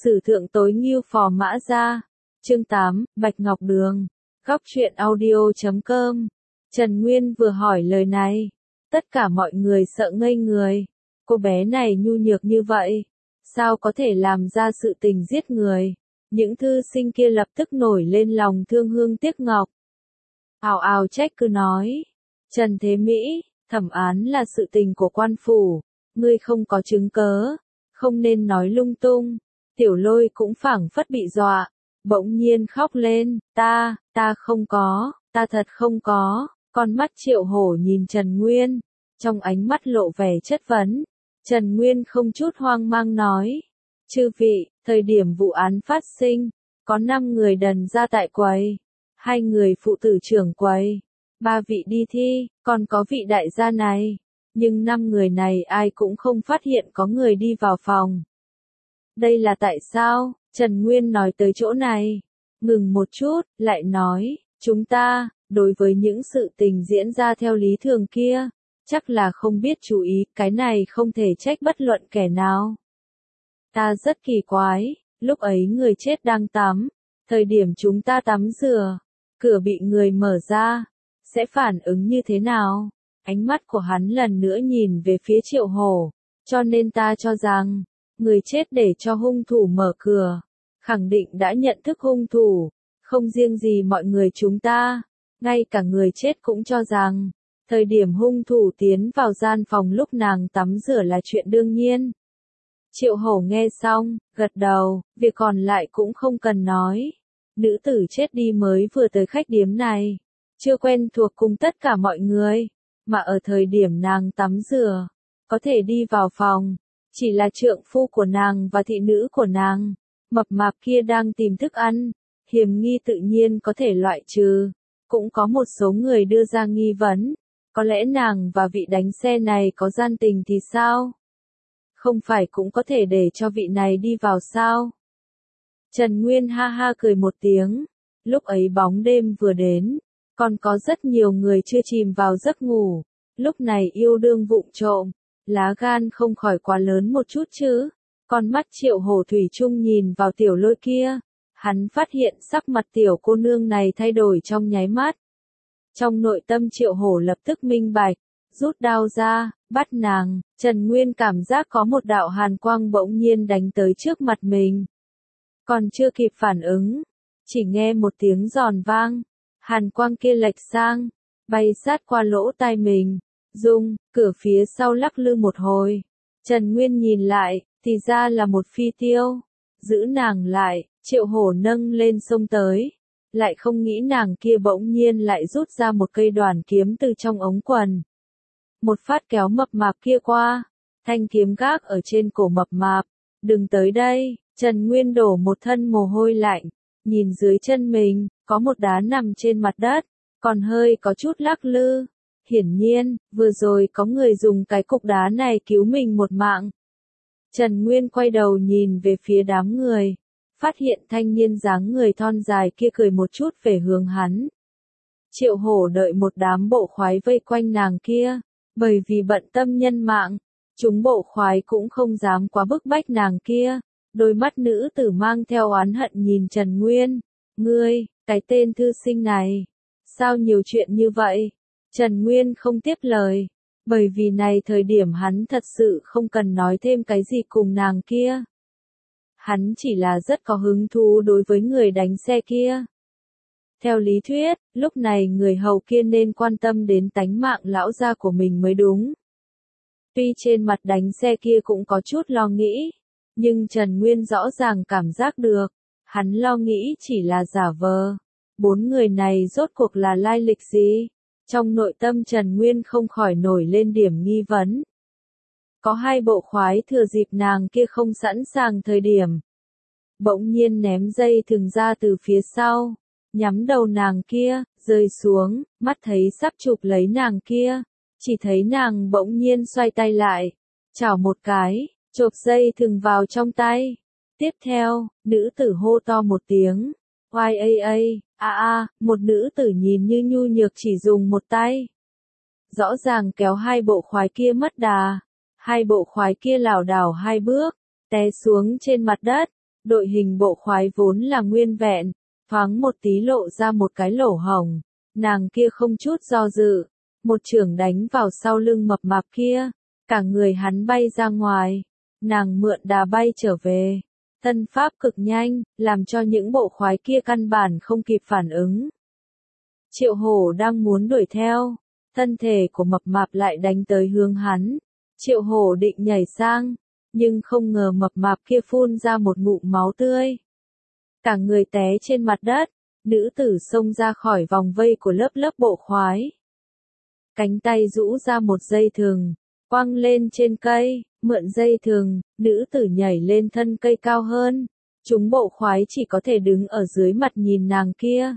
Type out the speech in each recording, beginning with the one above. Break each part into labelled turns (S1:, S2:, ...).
S1: Sử thượng tối ngưu phò mã gia. Chương 8, Bạch Ngọc Đường. Góc truyện audio.com. Trần Nguyên vừa hỏi lời này. Tất cả mọi người sợ ngây người. Cô bé này nhu nhược như vậy. Sao có thể làm ra sự tình giết người? Những thư sinh kia lập tức nổi lên lòng thương hương tiếc ngọc. Ào ào trách cứ nói. Trần Thế Mỹ, thẩm án là sự tình của quan phủ. Ngươi không có chứng cớ. Không nên nói lung tung. Tiểu Lôi cũng phảng phất bị dọa. Bỗng nhiên khóc lên. Ta không có, ta thật không có. Con mắt Triệu Hổ nhìn Trần Nguyên. Trong ánh mắt lộ vẻ chất vấn. Trần Nguyên không chút hoang mang nói. Chư vị, thời điểm vụ án phát sinh, có 5 người đần ra tại quầy, 2 người phụ tử trưởng quầy, 3 vị đi thi, còn có vị đại gia này. Nhưng 5 người này ai cũng không phát hiện có người đi vào phòng. Đây là tại sao? Trần Nguyên nói tới chỗ này. Ngừng một chút, lại nói, chúng ta, đối với những sự tình diễn ra theo lý thường kia, chắc là không biết chú ý, cái này không thể trách bất luận kẻ nào. Ta rất kỳ quái, lúc ấy người chết đang tắm, thời điểm chúng ta tắm rửa, cửa bị người mở ra, sẽ phản ứng như thế nào? Ánh mắt của hắn lần nữa nhìn về phía Triệu Hổ, cho nên ta cho rằng, người chết để cho hung thủ mở cửa, khẳng định đã nhận thức hung thủ, không riêng gì mọi người chúng ta, ngay cả người chết cũng cho rằng, thời điểm hung thủ tiến vào gian phòng lúc nàng tắm rửa là chuyện đương nhiên. Triệu Hổ nghe xong, gật đầu, việc còn lại cũng không cần nói. Nữ tử chết đi mới vừa tới khách điếm này, chưa quen thuộc cùng tất cả mọi người, mà ở thời điểm nàng tắm rửa, có thể đi vào phòng, chỉ là trượng phu của nàng và thị nữ của nàng, mập mạp kia đang tìm thức ăn, hiểm nghi tự nhiên có thể loại trừ, cũng có một số người đưa ra nghi vấn, có lẽ nàng và vị đánh xe này có gian tình thì sao? Không phải cũng có thể để cho vị này đi vào sao? Trần Nguyên ha ha cười một tiếng, lúc ấy bóng đêm vừa đến, còn có rất nhiều người chưa chìm vào giấc ngủ, lúc này yêu đương vụng trộm, lá gan không khỏi quá lớn một chút chứ. Con mắt Triệu Hổ thủy chung nhìn vào Tiểu Lôi kia, hắn phát hiện sắc mặt tiểu cô nương này thay đổi trong nháy mắt. Trong nội tâm Triệu Hổ lập tức minh bạch, rút đao ra, bắt nàng. Trần Nguyên cảm giác có một đạo hàn quang bỗng nhiên đánh tới trước mặt mình. Còn chưa kịp phản ứng, chỉ nghe một tiếng giòn vang, hàn quang kia lệch sang, bay sát qua lỗ tai mình, rung, cửa phía sau lắc lư một hồi. Trần Nguyên nhìn lại, thì ra là một phi tiêu, giữ nàng lại, Triệu Hổ nâng lên xông tới, lại không nghĩ nàng kia bỗng nhiên lại rút ra một cây đoàn kiếm từ trong ống quần. Một phát kéo mập mạp kia qua, thanh kiếm gác ở trên cổ mập mạp, đừng tới đây. Trần Nguyên đổ một thân mồ hôi lạnh, nhìn dưới chân mình, có một đá nằm trên mặt đất, còn hơi có chút lắc lư. Hiển nhiên, vừa rồi có người dùng cái cục đá này cứu mình một mạng. Trần Nguyên quay đầu nhìn về phía đám người, phát hiện thanh niên dáng người thon dài kia cười một chút về hướng hắn. Triệu Hổ đợi một đám bộ khoái vây quanh nàng kia, bởi vì bận tâm nhân mạng, chúng bộ khoái cũng không dám quá bức bách nàng kia. Đôi mắt nữ tử mang theo oán hận nhìn Trần Nguyên. Ngươi, cái tên thư sinh này, sao nhiều chuyện như vậy? Trần Nguyên không tiếp lời, bởi vì này thời điểm hắn thật sự không cần nói thêm cái gì cùng nàng kia. Hắn chỉ là rất có hứng thú đối với người đánh xe kia. Theo lý thuyết, lúc này người hầu kia nên quan tâm đến tánh mạng lão gia của mình mới đúng. Tuy trên mặt đánh xe kia cũng có chút lo nghĩ, nhưng Trần Nguyên rõ ràng cảm giác được, hắn lo nghĩ chỉ là giả vờ. 4 người này rốt cuộc là lai lịch gì? Trong nội tâm Trần Nguyên không khỏi nổi lên điểm nghi vấn. Có 2 bộ khoái thừa dịp nàng kia không sẵn sàng thời điểm, bỗng nhiên ném dây thừng ra từ phía sau, nhắm đầu nàng kia, rơi xuống, mắt thấy sắp chụp lấy nàng kia, chỉ thấy nàng bỗng nhiên xoay tay lại, chảo một cái, chộp dây thừng vào trong tay. Tiếp theo, nữ tử hô to một tiếng, oai một nữ tử nhìn như nhu nhược chỉ dùng một tay. Rõ ràng kéo 2 bộ khoái kia mất đà, 2 bộ khoái kia lảo đảo 2 bước, té xuống trên mặt đất, Đội hình bộ khoái vốn là nguyên vẹn, thoáng một tí lộ ra một cái lỗ hổng, nàng kia không chút do dự, một chưởng đánh vào sau lưng mập mạp kia, cả người hắn bay ra ngoài, nàng mượn đà bay trở về. Thân pháp cực nhanh, làm cho những bộ khoái kia căn bản không kịp phản ứng. Triệu Hổ đang muốn đuổi theo, thân thể của mập mạp lại đánh tới hướng hắn. Triệu Hổ định nhảy sang, nhưng không ngờ mập mạp kia phun ra một ngụm máu tươi. Cả người té trên mặt đất, nữ tử xông ra khỏi vòng vây của lớp lớp bộ khoái. Cánh tay rũ ra một dây thừng, quăng lên trên cây, mượn dây thừng, nữ tử nhảy lên thân cây cao hơn. Chúng bộ khoái chỉ có thể đứng ở dưới mặt nhìn nàng kia.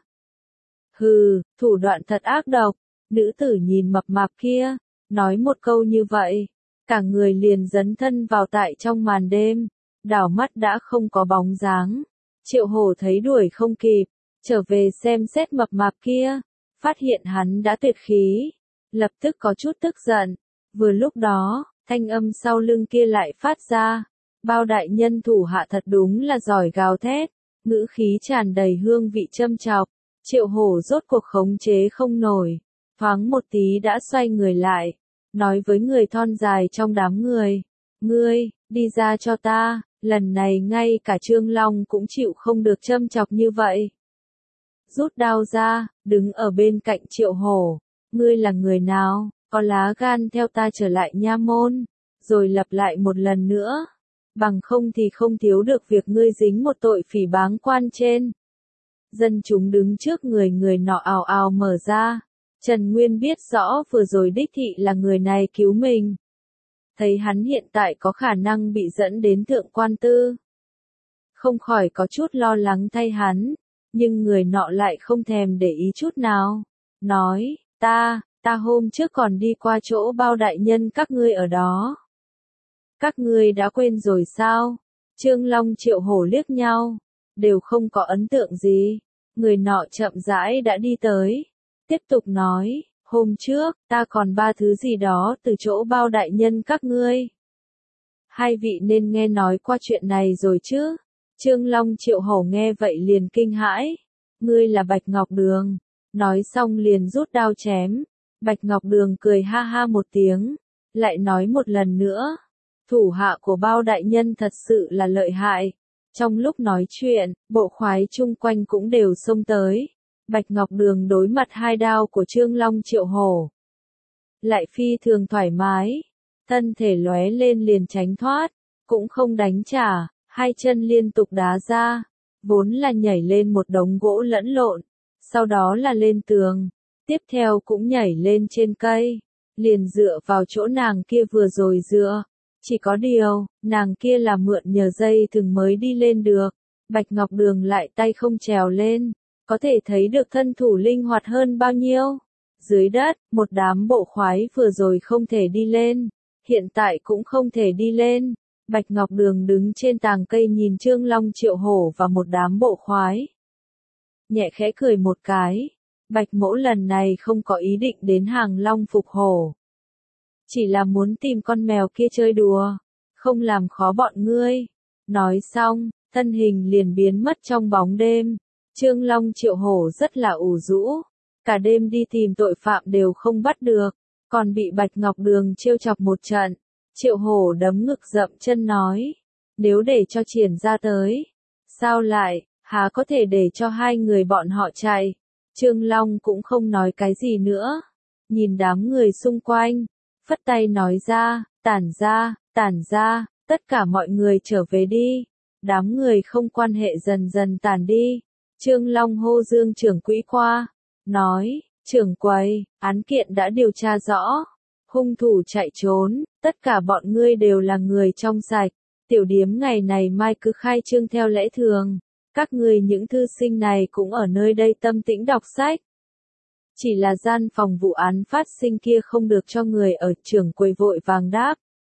S1: Hừ, thủ đoạn thật ác độc, nữ tử nhìn mập mạp kia, nói một câu như vậy, cả người liền dấn thân vào tại trong màn đêm, đảo mắt đã không có bóng dáng. Triệu Hổ thấy đuổi không kịp, trở về xem xét mập mạp kia, phát hiện hắn đã tuyệt khí, lập tức có chút tức giận. Vừa lúc đó, thanh âm sau lưng kia lại phát ra, Bao đại nhân thủ hạ thật đúng là giỏi gào thét, ngữ khí tràn đầy hương vị châm chọc. Triệu Hổ rốt cuộc khống chế không nổi, thoáng một tí đã xoay người lại, nói với người thon dài trong đám người, ngươi, đi ra cho ta, lần này ngay cả Trương Long cũng chịu không được châm chọc như vậy. Rút đao ra, đứng ở bên cạnh Triệu Hổ, ngươi là người nào, có lá gan theo ta trở lại nha môn, rồi lặp lại một lần nữa, bằng không thì không thiếu được việc ngươi dính một tội phỉ báng quan trên. Dân chúng đứng trước người người nọ ào ào mở ra. Trần Nguyên biết rõ vừa rồi đích thị là người này cứu mình. Thấy hắn hiện tại có khả năng bị dẫn đến thượng quan tư. Không khỏi có chút lo lắng thay hắn, nhưng người nọ lại không thèm để ý chút nào. Nói, ta hôm trước còn đi qua chỗ Bao đại nhân các ngươi ở đó. Các ngươi đã quên rồi sao? Trương Long Triệu Hổ liếc nhau, đều không có ấn tượng gì. Người nọ chậm rãi đã đi tới, tiếp tục nói, hôm trước, ta còn 3 thứ gì đó từ chỗ Bao đại nhân các ngươi. Hai vị nên nghe nói qua chuyện này rồi chứ? Trương Long Triệu Hổ nghe vậy liền kinh hãi, ngươi là Bạch Ngọc Đường, nói xong liền rút đao chém. Bạch Ngọc Đường cười ha ha một tiếng, lại nói một lần nữa, thủ hạ của Bao đại nhân thật sự là lợi hại. Trong lúc nói chuyện, bộ khoái chung quanh cũng đều xông tới. Bạch Ngọc Đường đối mặt hai đao của Trương Long Triệu Hổ, lại phi thường thoải mái, thân thể lóe lên liền tránh thoát, cũng không đánh trả, hai chân liên tục đá ra, vốn là nhảy lên một đống gỗ lẫn lộn, sau đó là lên tường, tiếp theo cũng nhảy lên trên cây, liền dựa vào chỗ nàng kia vừa rồi dựa. Chỉ có điều, nàng kia là mượn nhờ dây thừng mới đi lên được, Bạch Ngọc Đường lại tay không trèo lên, có thể thấy được thân thủ linh hoạt hơn bao nhiêu. Dưới đất, một đám bộ khoái vừa rồi không thể đi lên, hiện tại cũng không thể đi lên. Bạch Ngọc Đường đứng trên tàng cây nhìn Trương Long Triệu Hổ và một đám bộ khoái. Nhẹ khẽ cười một cái, Bạch Mỗ lần này không có ý định đến Hàng Long phục hổ. Chỉ là muốn tìm con mèo kia chơi đùa, không làm khó bọn ngươi. Nói xong, thân hình liền biến mất trong bóng đêm. Trương Long Triệu Hổ rất là ủ rũ, cả đêm đi tìm tội phạm đều không bắt được, còn bị Bạch Ngọc Đường trêu chọc một trận. Triệu Hổ đấm ngực dậm chân nói, nếu để cho Triển ra tới, sao lại, há có thể để cho hai người bọn họ chạy. Trương Long cũng không nói cái gì nữa, nhìn đám người xung quanh, phất tay nói ra, tản ra, tất cả mọi người trở về đi. Đám người không quan hệ dần dần tản đi. Trương Long hô Dương trưởng quỹ qua, nói, trưởng quầy, án kiện đã điều tra rõ, hung thủ chạy trốn, tất cả bọn ngươi đều là người trong sạch, tiểu điếm ngày này mai cứ khai trương theo lẽ thường, các ngươi những thư sinh này cũng ở nơi đây tâm tĩnh đọc sách. Chỉ là gian phòng vụ án phát sinh kia không được cho người ở, trưởng quầy vội vàng đáp.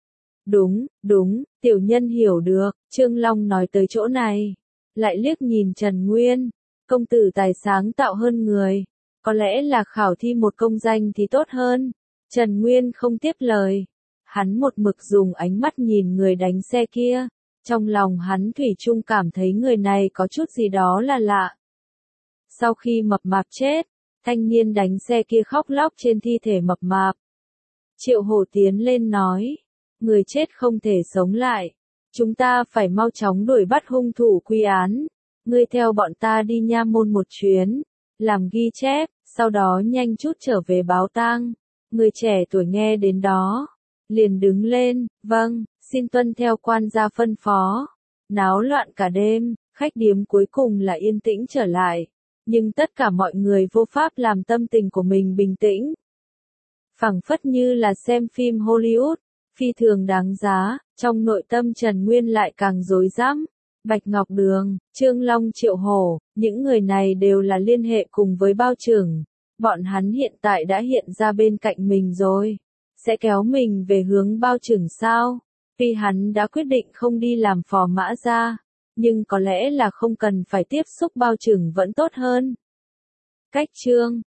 S1: Đúng, tiểu nhân hiểu được. Trương Long nói tới chỗ này, lại liếc nhìn Trần Nguyên, công tử tài sáng tạo hơn người, có lẽ là khảo thi một công danh thì tốt hơn. Trần Nguyên không tiếp lời, hắn một mực dùng ánh mắt nhìn người đánh xe kia, Trong lòng hắn thủy chung cảm thấy người này có chút gì đó là lạ. Sau khi mập mạp chết, thanh niên đánh xe kia khóc lóc trên thi thể mập mạp. Triệu Hổ tiến lên nói, người chết không thể sống lại. Chúng ta phải mau chóng đuổi bắt hung thủ quy án. Ngươi theo bọn ta đi nha môn một chuyến, làm ghi chép, sau đó nhanh chút trở về báo tang. Người trẻ tuổi nghe đến đó, liền đứng lên, vâng, xin tuân theo quan gia phân phó. Náo loạn cả đêm, khách điếm cuối cùng là yên tĩnh trở lại. Nhưng tất cả mọi người vô pháp làm tâm tình của mình bình tĩnh. Phảng phất như là xem phim Hollywood, phi thường đáng giá, trong nội tâm Trần Nguyên lại càng rối rắm. Bạch Ngọc Đường, Trương Long, Triệu Hổ, những người này đều là liên hệ cùng với Bao Trưởng. Bọn hắn hiện tại đã hiện ra bên cạnh mình rồi. Sẽ kéo mình về hướng Bao Trưởng sao? Tuy hắn đã quyết định không đi làm phò mã gia, nhưng có lẽ là không cần phải tiếp xúc Bao Trưởng vẫn tốt hơn. Cách chương